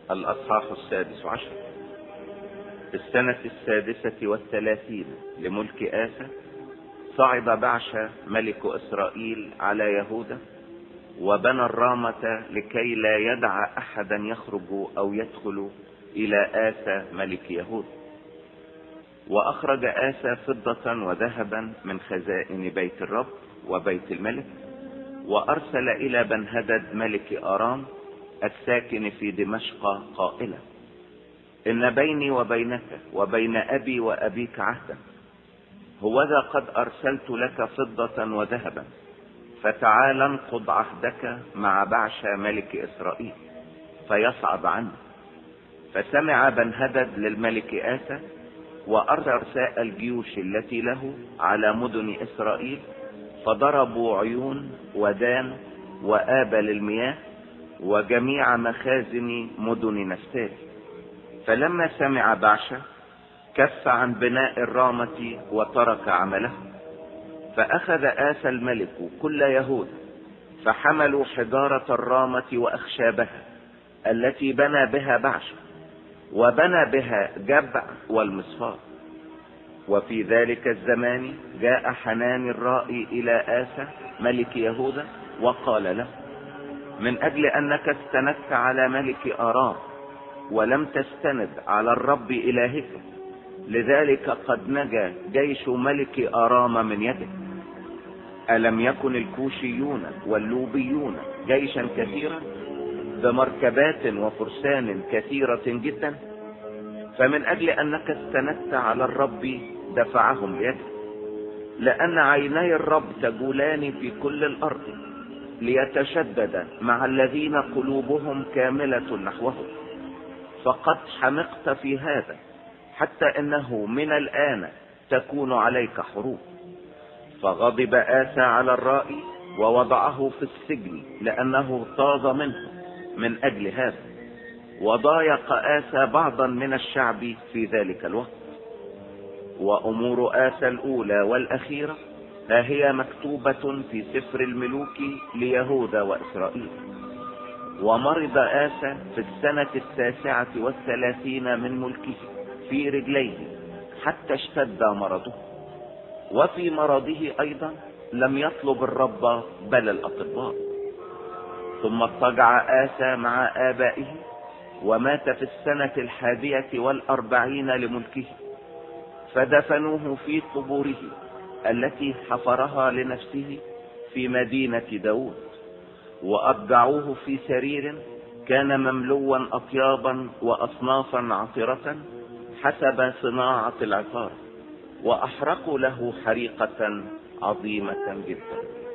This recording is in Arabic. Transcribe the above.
الأصحاح 16. في السنة 36 لملك آسى صعد بعشا ملك إسرائيل على يهوذا وبنى الرامة لكي لا يدع أحدا يخرج أو يدخل إلى آسى ملك يهوذا. وأخرج آسى فضة وذهبا من خزائن بيت الرب وبيت الملك، وأرسل إلى بنهدد ملك آرام الساكن في دمشق قائلا: إن بيني وبينك وبين أبي وأبيك عهدا، هوذا قد أرسلت لك فضة وذهبا، فتعال انقض عهدك مع بعشا ملك إسرائيل فيصعد عنه. فسمع بنهدد للملك آسى، وأرسل رؤساء الجيوش التي له على مدن إسرائيل، فضربوا عيون ودان وآبل المياه وجميع مخازن مدن نفتالي. فلما سمع بعشا كف عن بناء الرامة وترك عمله. فأخذ آسى الملك كل يهوذا فحملوا حجارة الرامة وأخشابها التي بنى بها بعشا، وبنى بها جبع والمصفاة. وفي ذلك الزمان جاء حنان الرائي إلى آسى ملك يهوذا وقال له: من أجل أنك استندت على ملك آرام ولم تستند على الرب إلهك، لذلك قد نجا جيش ملك آرام من يدك. ألم يكن الكوشيون واللوبيون جيشا كثيرا بمركبات وفرسان كثيرة جدا؟ فمن أجل أنك استندت على الرب دفعهم بيدك، لأن عيني الرب تجولان في كل الأرض ليتشدد مع الذين قلوبهم كاملة نحوه. فقد حمقت في هذا، حتى إنه من الآن تكون عليك حروب. فغضب آسى على الرائي ووضعه في السجن، لأنه اغتاظ منه من أجل هذا. وضايق آسى بعضا من الشعب في ذلك الوقت. وأمور آسى الأولى والأخيرة ها هي مكتوبة في سفر الملوك ليهوذا وإسرائيل. ومرض آسى في السنة 39 من ملكه في رجليه حتى اشتد مرضه. وفي مرضه أيضا لم يطلب الرب بل الأطباء. ثم اضطجع آسى مع آبائه ومات في السنة 41 لملكه، فدفنوه في قبوره التي حفرها لنفسه في مدينة داود. وأضجعوه في سرير كان مملوا أطيابا وأصنافا عطرة حسب صناعة العطار، وأحرقوا له حريقة عظيمة جدا.